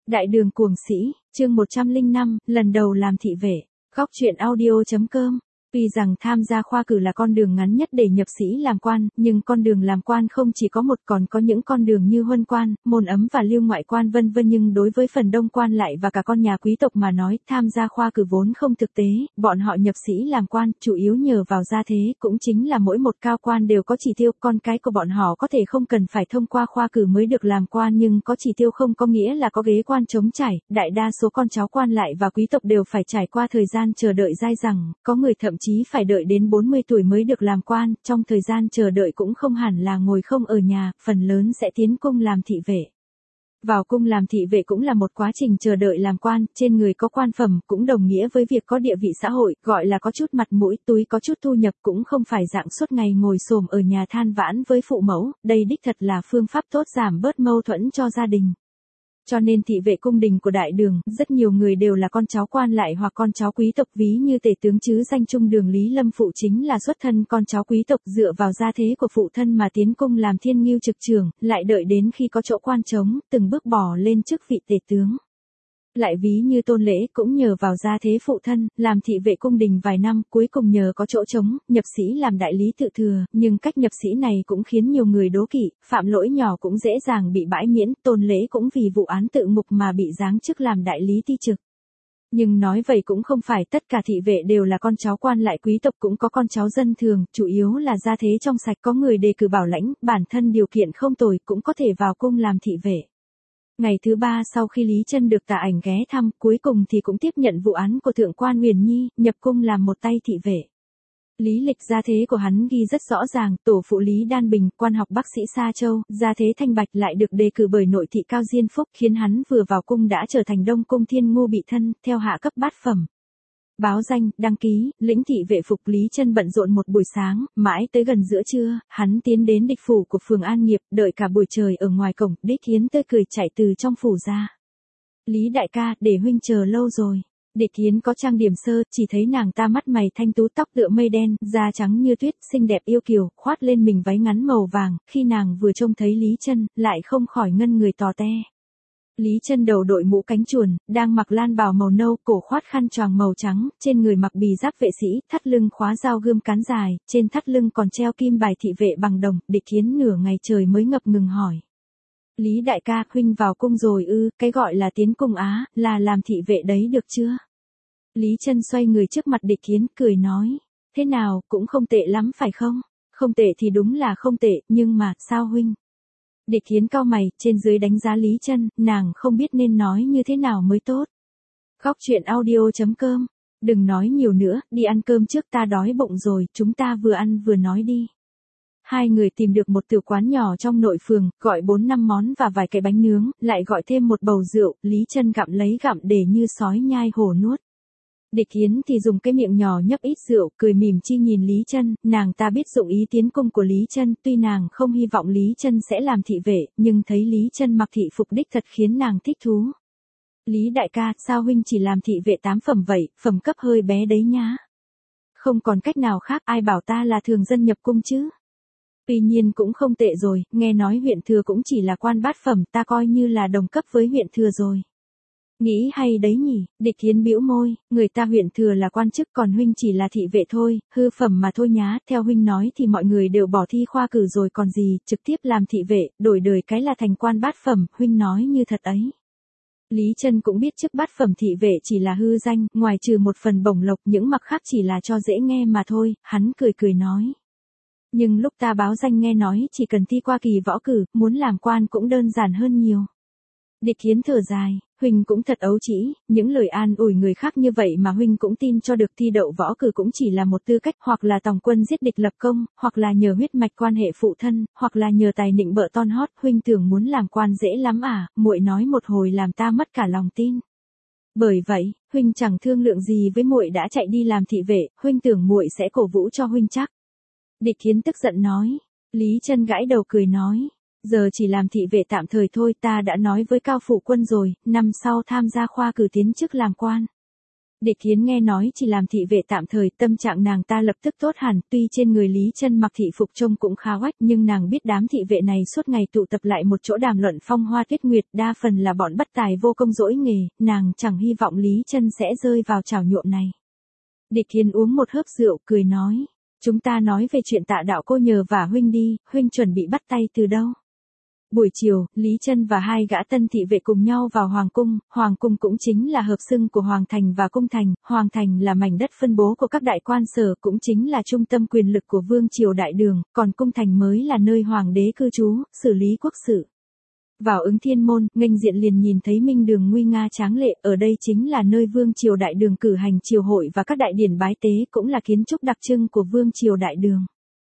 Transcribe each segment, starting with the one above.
Đại đường cuồng sĩ, chương 105, lần đầu làm thị vệ. Góc truyện audio.com. Tuy rằng tham gia khoa cử là con đường ngắn nhất để nhập sĩ làm quan, nhưng con đường làm quan không chỉ có một, còn có những con đường như huân quan, môn ấm và lưu ngoại quan vân vân, nhưng đối với phần đông quan lại và cả con nhà quý tộc mà nói, tham gia khoa cử vốn không thực tế, bọn họ nhập sĩ làm quan chủ yếu nhờ vào gia thế, cũng chính là mỗi một cao quan đều có chỉ tiêu, con cái của bọn họ có thể không cần phải thông qua khoa cử mới được làm quan, nhưng có chỉ tiêu không có nghĩa là có ghế quan trống trải, đại đa số con cháu quan lại và quý tộc đều phải trải qua thời gian chờ đợi dai dẳng, có người thậm chí phải đợi đến 40 tuổi mới được làm quan, trong thời gian chờ đợi cũng không hẳn là ngồi không ở nhà, phần lớn sẽ tiến cung làm thị vệ. Vào cung làm thị vệ cũng là một quá trình chờ đợi làm quan, trên người có quan phẩm, cũng đồng nghĩa với việc có địa vị xã hội, gọi là có chút mặt mũi, túi có chút thu nhập, cũng không phải dạng suốt ngày ngồi xổm ở nhà than vãn với phụ mẫu, đây đích thật là phương pháp tốt giảm bớt mâu thuẫn cho gia đình. Cho nên thị vệ cung đình của đại đường, rất nhiều người đều là con cháu quan lại hoặc con cháu quý tộc, ví như tể tướng chứ danh Trung Đường Lý Lâm Phụ chính là xuất thân con cháu quý tộc, dựa vào gia thế của phụ thân mà tiến cung làm thiên ngưu trực trưởng, lại đợi đến khi có chỗ quan trống, từng bước bỏ lên chức vị tể tướng. Lại ví như Tôn Lễ cũng nhờ vào gia thế phụ thân, làm thị vệ cung đình vài năm, cuối cùng nhờ có chỗ trống, nhập sĩ làm đại lý tự thừa, nhưng cách nhập sĩ này cũng khiến nhiều người đố kỵ, phạm lỗi nhỏ cũng dễ dàng bị bãi miễn, Tôn Lễ cũng vì vụ án tự ngục mà bị giáng chức làm đại lý ti trực. Nhưng nói vậy cũng không phải tất cả thị vệ đều là con cháu quan lại quý tộc, cũng có con cháu dân thường, chủ yếu là gia thế trong sạch, có người đề cử bảo lãnh, bản thân điều kiện không tồi cũng có thể vào cung làm thị vệ. Ngày thứ ba sau khi Lý Chân được Tả Ảnh ghé thăm, cuối cùng thì cũng tiếp nhận vụ án của thượng quan Huyền Nhi, nhập cung làm một tay thị vệ. Lý lịch gia thế của hắn ghi rất rõ ràng, tổ phụ Lý Đan Bình, quan học bác sĩ Sa Châu, gia thế thanh bạch, lại được đề cử bởi nội thị Cao Diên Phúc, khiến hắn vừa vào cung đã trở thành Đông Cung Thiên Ngu bị thân, theo hạ cấp bát phẩm. Báo danh, đăng ký, lĩnh thị vệ phục. Lý Chân bận rộn một buổi sáng, mãi tới gần giữa trưa, hắn tiến đến địch phủ của phường An Nghiệp, đợi cả buổi trời ở ngoài cổng, Địch Thiến tươi cười chạy từ trong phủ ra. Lý đại ca, để huynh chờ lâu rồi. Địch Thiến có trang điểm sơ, chỉ thấy nàng ta mắt mày thanh tú, tóc tựa mây đen, da trắng như tuyết, xinh đẹp yêu kiều, khoát lên mình váy ngắn màu vàng, khi nàng vừa trông thấy Lý Chân, lại không khỏi ngân người tò te. Lý Chân đầu đội mũ cánh chuồn, đang mặc lan bào màu nâu, cổ khoát khăn choàng màu trắng, trên người mặc bì giáp vệ sĩ, thắt lưng khóa dao gươm cán dài, trên thắt lưng còn treo kim bài thị vệ bằng đồng. Địch Thiến nửa ngày trời mới ngập ngừng hỏi: Lý đại ca, huynh vào cung rồi ư? Cái gọi là tiến cung á, là làm thị vệ đấy được chưa? Lý Chân xoay người trước mặt Địch Thiến, cười nói: Thế nào, cũng không tệ lắm phải không? Không tệ thì đúng là không tệ, nhưng mà, sao huynh? Địch Thiến cau mày, trên dưới đánh giá Lý Chân, nàng không biết nên nói như thế nào mới tốt. Góc truyện audio.com. Đừng nói nhiều nữa, đi ăn cơm trước, ta đói bụng rồi, chúng ta vừa ăn vừa nói đi. Hai người tìm được một tiểu quán nhỏ trong nội phường, gọi 4-5 món và vài cái bánh nướng, lại gọi thêm một bầu rượu. Lý Chân gặm lấy gặm để như sói nhai hổ nuốt. Địch Thiến thì dùng cái miệng nhỏ nhấp ít rượu, cười mỉm chi nhìn Lý Chân, nàng ta biết dụng ý tiến cung của Lý Chân, tuy nàng không hy vọng Lý Chân sẽ làm thị vệ, nhưng thấy Lý Chân mặc thị phục đích thật khiến nàng thích thú. Lý đại ca, sao huynh chỉ làm thị vệ 8 phẩm vậy, phẩm cấp hơi bé đấy nhá. Không còn cách nào khác, ai bảo ta là thường dân nhập cung chứ. Tuy nhiên cũng không tệ rồi, nghe nói huyện thừa cũng chỉ là quan bát phẩm, ta coi như là đồng cấp với huyện thừa rồi. Nghĩ hay đấy nhỉ. Địch Thiến bĩu môi, người ta huyện thừa là quan chức, còn huynh chỉ là thị vệ thôi, hư phẩm mà thôi nhá, theo huynh nói thì mọi người đều bỏ thi khoa cử rồi còn gì, trực tiếp làm thị vệ, đổi đời cái là thành quan bát phẩm, huynh nói như thật ấy. Lý Chân cũng biết chức bát phẩm thị vệ chỉ là hư danh, ngoài trừ một phần bổng lộc, những mặc khác chỉ là cho dễ nghe mà thôi, hắn cười cười nói. Nhưng lúc ta báo danh nghe nói chỉ cần thi qua kỳ võ cử, muốn làm quan cũng đơn giản hơn nhiều. Địch Thiến thở dài, huynh cũng thật ấu trĩ, những lời an ủi người khác như vậy mà huynh cũng tin cho được. Thi đậu võ cử cũng chỉ là một tư cách, hoặc là tòng quân giết địch lập công, hoặc là nhờ huyết mạch quan hệ phụ thân, hoặc là nhờ tài nịnh bợ ton hót. Huynh tưởng muốn làm quan dễ lắm à? Muội nói một hồi làm ta mất cả lòng tin. Bởi vậy, huynh chẳng thương lượng gì với muội đã chạy đi làm thị vệ, huynh tưởng muội sẽ cổ vũ cho huynh chắc. Địch Thiến tức giận nói. Lý Chân gãi đầu cười nói. Giờ chỉ làm thị vệ tạm thời thôi, ta đã nói với Cao Phủ Quân rồi, năm sau tham gia khoa cử tiến chức làm quan. Địch Hiến nghe nói chỉ làm thị vệ tạm thời, tâm trạng nàng ta lập tức tốt hẳn, tuy trên người Lý Chân mặc thị phục trông cũng khá oách, nhưng nàng biết đám thị vệ này suốt ngày tụ tập lại một chỗ đàm luận phong hoa tuyết nguyệt, đa phần là bọn bất tài vô công dỗi nghề, nàng chẳng hy vọng Lý Chân sẽ rơi vào trào nhuộm này. Địch Hiến uống một hớp rượu, cười nói, chúng ta nói về chuyện Tạ đạo cô nhờ vả huynh đi, huynh chuẩn bị bắt tay từ đâu? Buổi chiều, Lý Chân và hai gã tân thị vệ cùng nhau vào Hoàng cung cũng chính là hợp xưng của Hoàng thành và Cung thành, Hoàng thành là mảnh đất phân bố của các đại quan sở, cũng chính là trung tâm quyền lực của vương triều đại đường, còn Cung thành mới là nơi hoàng đế cư trú, xử lý quốc sự. Vào Ứng Thiên môn, nghênh diện liền nhìn thấy minh đường nguy nga tráng lệ, ở đây chính là nơi vương triều đại đường cử hành triều hội và các đại điển bái tế, cũng là kiến trúc đặc trưng của vương triều đại đường.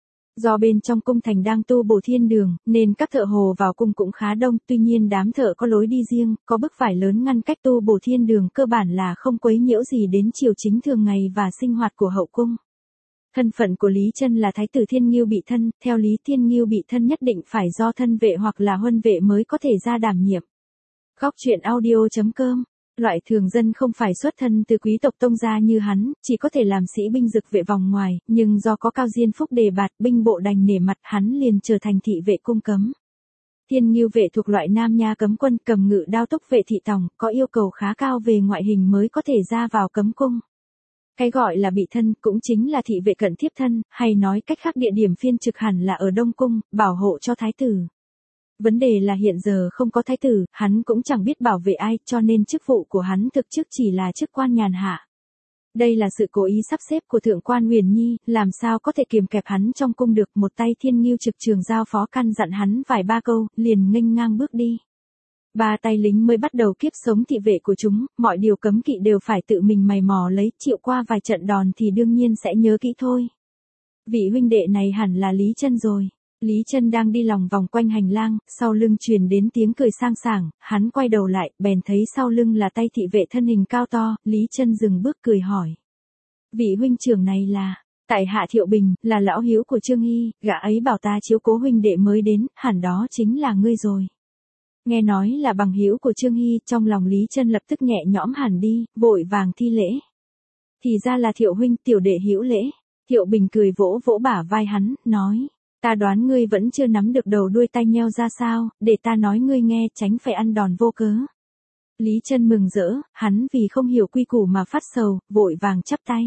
Do bên trong cung thành đang tu bổ thiên đường, nên các thợ hồ vào cung cũng khá đông, tuy nhiên đám thợ có lối đi riêng, có bức vải lớn ngăn cách tu bổ thiên đường, cơ bản là không quấy nhiễu gì đến triều chính thường ngày và sinh hoạt của hậu cung. Thân phận của Lý Chân là thái tử Thiên Ngưu Bị Thân, theo lý Thiên Ngưu Bị Thân nhất định phải do thân vệ hoặc là huân vệ mới có thể ra đảm nhiệm. Góc truyện audio.com. Loại thường dân không phải xuất thân từ quý tộc tông gia như hắn, chỉ có thể làm sĩ binh dực vệ vòng ngoài, nhưng do có cao diên phúc đề bạt, binh bộ đành nể mặt, hắn liền trở thành thị vệ cung cấm. Thiên Ngưu vệ thuộc loại nam nha cấm quân, cầm ngự đao túc vệ thị tòng, có yêu cầu khá cao về ngoại hình mới có thể ra vào cấm cung. Cái gọi là bị thân cũng chính là thị vệ cận thiếp thân, hay nói cách khác địa điểm phiên trực hẳn là ở Đông Cung, bảo hộ cho thái tử. Vấn đề là hiện giờ không có thái tử, hắn cũng chẳng biết bảo vệ ai, cho nên chức vụ của hắn thực chức chỉ là chức quan nhàn hạ. Đây là sự cố ý sắp xếp của thượng quan Huyền Nhi, làm sao có thể kiềm kẹp hắn trong cung được. Một tay Thiên Ngưu trực trường giao phó căn dặn hắn vài ba câu, liền nghênh ngang bước đi. Ba tay lính mới bắt đầu kiếp sống thị vệ của chúng, mọi điều cấm kỵ đều phải tự mình mày mò lấy, chịu qua vài trận đòn thì đương nhiên sẽ nhớ kỹ thôi. Vị huynh đệ này hẳn là Lý Chân rồi. Lý Chân đang đi lòng vòng quanh hành lang, sau lưng truyền đến tiếng cười sang sảng, hắn quay đầu lại, bèn thấy sau lưng là tay thị vệ thân hình cao to, Lý Chân dừng bước cười hỏi. Vị huynh trưởng này là, tại hạ Thiệu Bình, là lão hiếu của Trương Hy, gã ấy bảo ta chiếu cố huynh đệ mới đến, hẳn đó chính là ngươi rồi. Nghe nói là bằng hữu của Trương Hy, trong lòng Lý Chân lập tức nhẹ nhõm hẳn đi, vội vàng thi lễ. Thì ra là Thiệu huynh, tiểu đệ hữu lễ. Thiệu Bình cười vỗ vỗ bả vai hắn, nói. Ta đoán ngươi vẫn chưa nắm được đầu đuôi tai nheo ra sao, để ta nói ngươi nghe, tránh phải ăn đòn vô cớ. Lý Chân mừng rỡ, hắn vì không hiểu quy củ mà phát sầu, vội vàng chắp tay.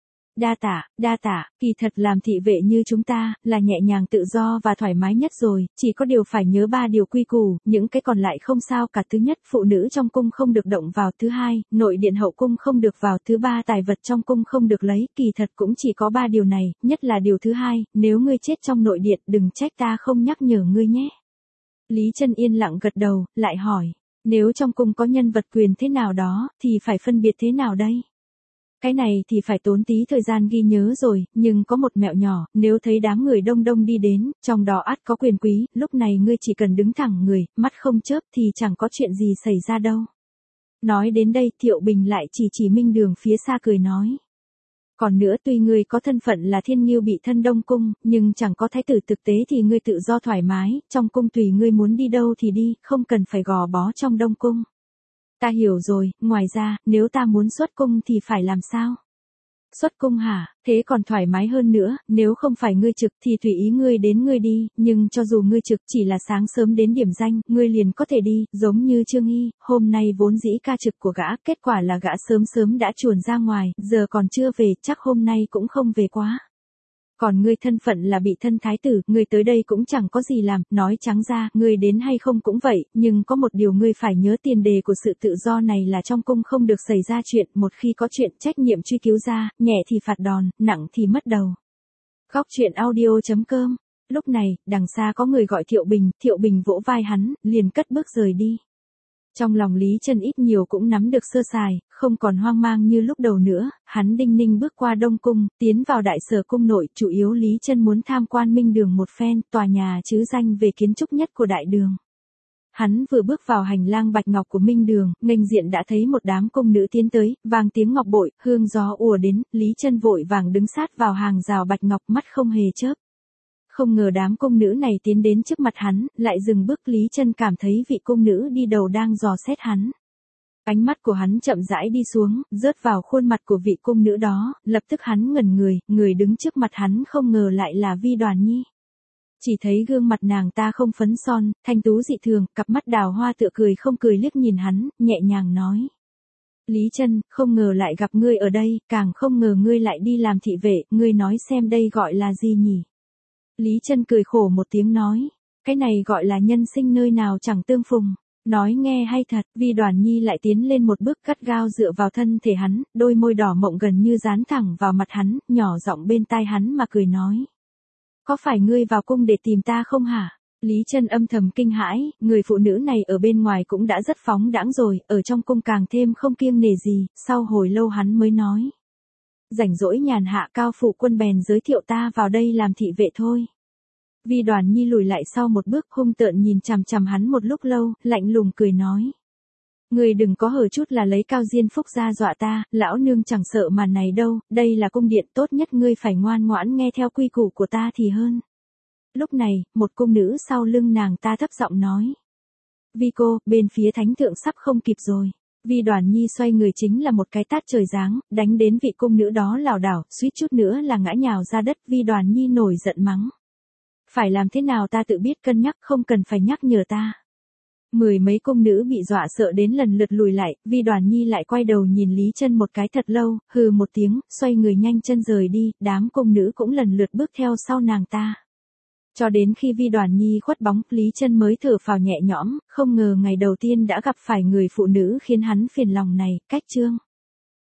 Đa tạ, kỳ thật làm thị vệ như chúng ta, là nhẹ nhàng tự do và thoải mái nhất rồi, chỉ có điều phải nhớ 3 điều quy củ, những cái còn lại không sao cả. Thứ nhất, phụ nữ trong cung không được động vào. Thứ hai, nội điện hậu cung không được vào. Thứ ba, tài vật trong cung không được lấy. Kỳ thật cũng chỉ có 3 điều này, nhất là điều thứ hai, nếu ngươi chết trong nội điện, đừng trách ta không nhắc nhở ngươi nhé. Lý Chân yên lặng gật đầu, lại hỏi, nếu trong cung có nhân vật quyền thế nào đó, thì phải phân biệt thế nào đây? Cái này thì phải tốn tí thời gian ghi nhớ rồi, nhưng có một mẹo nhỏ, nếu thấy đám người đông đông đi đến, trong đó ắt có quyền quý, lúc này ngươi chỉ cần đứng thẳng người, mắt không chớp thì chẳng có chuyện gì xảy ra đâu. Nói đến đây, Thiệu Bình lại chỉ minh đường phía xa cười nói. Còn nữa, tuy ngươi có thân phận là Thiên Ngưu Bị Thân Đông Cung, nhưng chẳng có thái tử thực tế thì ngươi tự do thoải mái, trong cung tùy ngươi muốn đi đâu thì đi, không cần phải gò bó trong Đông Cung. Ta hiểu rồi, ngoài ra, nếu ta muốn xuất cung thì phải làm sao? Xuất cung hả, thế còn thoải mái hơn nữa, nếu không phải ngươi trực thì tùy ý ngươi đến ngươi đi, nhưng cho dù ngươi trực chỉ là sáng sớm đến điểm danh, ngươi liền có thể đi, giống như Trương Hy, hôm nay vốn dĩ ca trực của gã, kết quả là gã sớm đã chuồn ra ngoài, giờ còn chưa về, chắc hôm nay cũng không về quá. Còn ngươi thân phận là bị thân thái tử, ngươi tới đây cũng chẳng có gì làm, nói trắng ra, ngươi đến hay không cũng vậy, nhưng có một điều ngươi phải nhớ, tiền đề của sự tự do này là trong cung không được xảy ra chuyện, một khi có chuyện trách nhiệm truy cứu ra, nhẹ thì phạt đòn, nặng thì mất đầu. Góc truyện audio.com. Lúc này, đằng xa có người gọi Thiệu Bình vỗ vai hắn, liền cất bước rời đi. Trong lòng Lý Chân ít nhiều cũng nắm được sơ sài, không còn hoang mang như lúc đầu nữa, hắn đinh ninh bước qua Đông Cung, tiến vào đại sở cung nội, chủ yếu Lý Chân muốn tham quan Minh Đường một phen, tòa nhà chứ danh về kiến trúc nhất của đại đường. Hắn vừa bước vào hành lang bạch ngọc của Minh Đường, nghênh diện đã thấy một đám cung nữ tiến tới, vang tiếng ngọc bội, hương gió ùa đến, Lý Chân vội vàng đứng sát vào hàng rào bạch ngọc, mắt không hề chớp. Không ngờ đám cung nữ này tiến đến trước mặt hắn, lại dừng bước. Lý Chân cảm thấy vị cung nữ đi đầu đang dò xét hắn. Ánh mắt của hắn chậm rãi đi xuống, rớt vào khuôn mặt của vị cung nữ đó, lập tức hắn ngẩn người, người đứng trước mặt hắn không ngờ lại là Vi Đoàn Nhi. Chỉ thấy gương mặt nàng ta không phấn son, thanh tú dị thường, cặp mắt đào hoa tựa cười không cười liếc nhìn hắn, nhẹ nhàng nói. Lý Chân, không ngờ lại gặp ngươi ở đây, càng không ngờ ngươi lại đi làm thị vệ, ngươi nói xem đây gọi là gì nhỉ? Lý Chân cười khổ một tiếng nói, cái này gọi là nhân sinh nơi nào chẳng tương phùng. Nói nghe hay thật, Vi Đoàn Nhi lại tiến lên một bước gắt gao dựa vào thân thể hắn, đôi môi đỏ mọng gần như dán thẳng vào mặt hắn, nhỏ giọng bên tai hắn mà cười nói. Có phải ngươi vào cung để tìm ta không hả? Lý Chân âm thầm kinh hãi, người phụ nữ này ở bên ngoài cũng đã rất phóng đãng rồi, ở trong cung càng thêm không kiêng nể gì, sau hồi lâu hắn mới nói. Rảnh rỗi nhàn hạ Cao phụ quân bèn giới thiệu ta vào đây làm thị vệ thôi. Vi Đoàn Nhi lùi lại sau một bước hung tợn nhìn chằm chằm hắn một lúc lâu, lạnh lùng cười nói. Ngươi đừng có hở chút là lấy Cao Diên Phúc ra dọa ta, lão nương chẳng sợ màn này đâu, đây là cung điện, tốt nhất ngươi phải ngoan ngoãn nghe theo quy củ của ta thì hơn. Lúc này, một cung nữ sau lưng nàng ta thấp giọng nói. Vi cô, bên phía thánh thượng sắp không kịp rồi. Vi Đoàn Nhi xoay người chính là một cái tát trời giáng, đánh đến vị cung nữ đó lảo đảo, suýt chút nữa là ngã nhào ra đất. Vi Đoàn Nhi nổi giận mắng. Phải làm thế nào ta tự biết cân nhắc, không cần phải nhắc nhở ta. Mười mấy cung nữ bị dọa sợ đến lần lượt lùi lại, Vi Đoàn Nhi lại quay đầu nhìn Lý Chân một cái thật lâu, hừ một tiếng, xoay người nhanh chân rời đi, đám cung nữ cũng lần lượt bước theo sau nàng ta. Cho đến khi Vi Đoàn Nhi khuất bóng, Lý Chân mới thở phào nhẹ nhõm, không ngờ ngày đầu tiên đã gặp phải người phụ nữ khiến hắn phiền lòng này. Cách chương